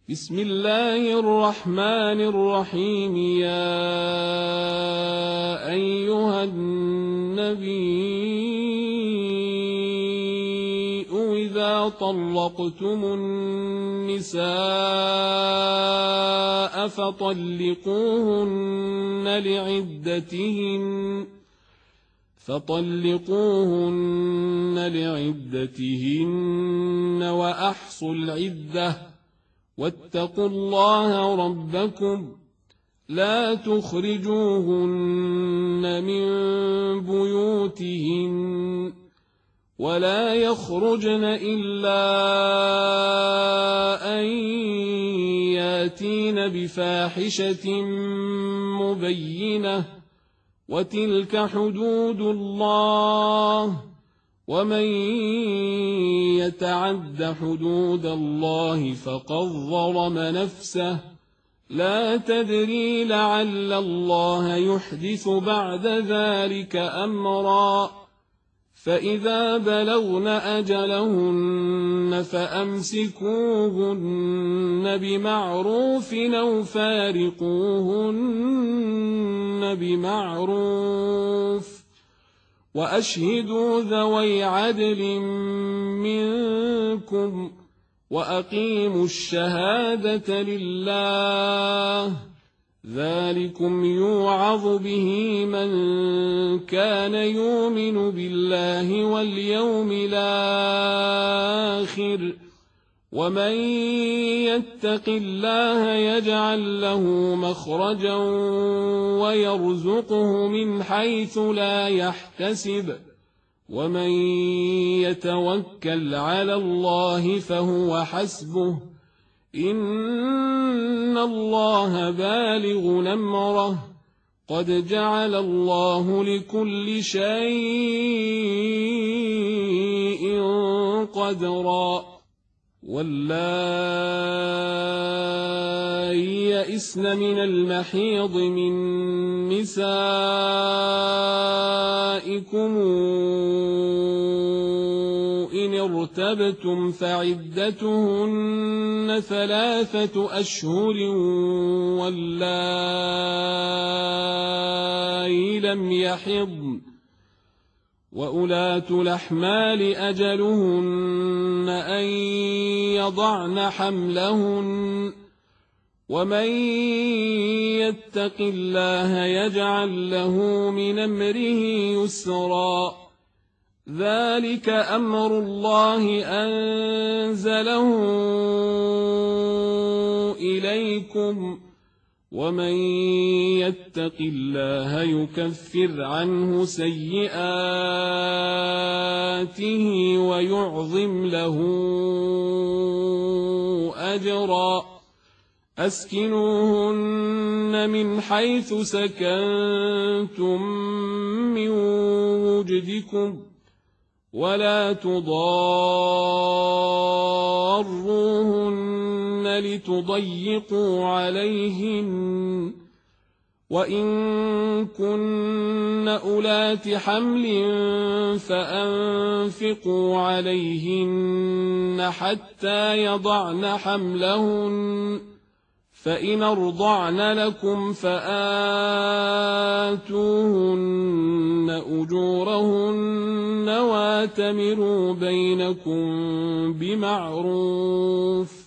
بسم الله الرحمن الرحيم. يا أيها النبي إذا طلقتم النساء فطلقوهن لعدتهن وأحصوا العدة واتقوا الله ربكم لا تخرجوهن من بيوتهن ولا يخرجن إلا أن ياتين بفاحشة مبينة وتلك حدود الله ومن يتعد حدود الله فقد ظلم نفسه لا تدري لعل الله يحدث بعد ذلك أمرا. فإذا بلغن أجلهن فأمسكوهن بمعروف أو فارقوهن بمعروف وأشهدوا ذوي عدل منكم وأقيموا الشهادة لله ذلكم يوعظ به من كان يؤمن بالله واليوم الآخر ومن يتق الله يجعل له مخرجا ويرزقه من حيث لا يحتسب ومن يتوكل على الله فهو حسبه إن الله بالغ أمره قد جعل الله لكل شيء قدرا. واللائي يئسن من المحيض من نسائكم إن ارتبتم فعدتهن 3 أشهر واللائي لم يحضن وأولاة الأحمال أجلهن أن يضعن حملهن ومن يتق الله يجعل له من أمره يسرا ذلك أمر الله أنزله إليكم ومن يتق الله يكفر عنه سيئاته ويعظم له أجرا. أسكنوهن من حيث سكنتم من وجدكم ولا تضاروهن لتضيقوا عليهن وإن كن أولات حمل فأنفقوا عليهن حتى يضعن حملهن فإن أرضعن لكم فآتوهن أجورهن واتمروا بينكم بمعروف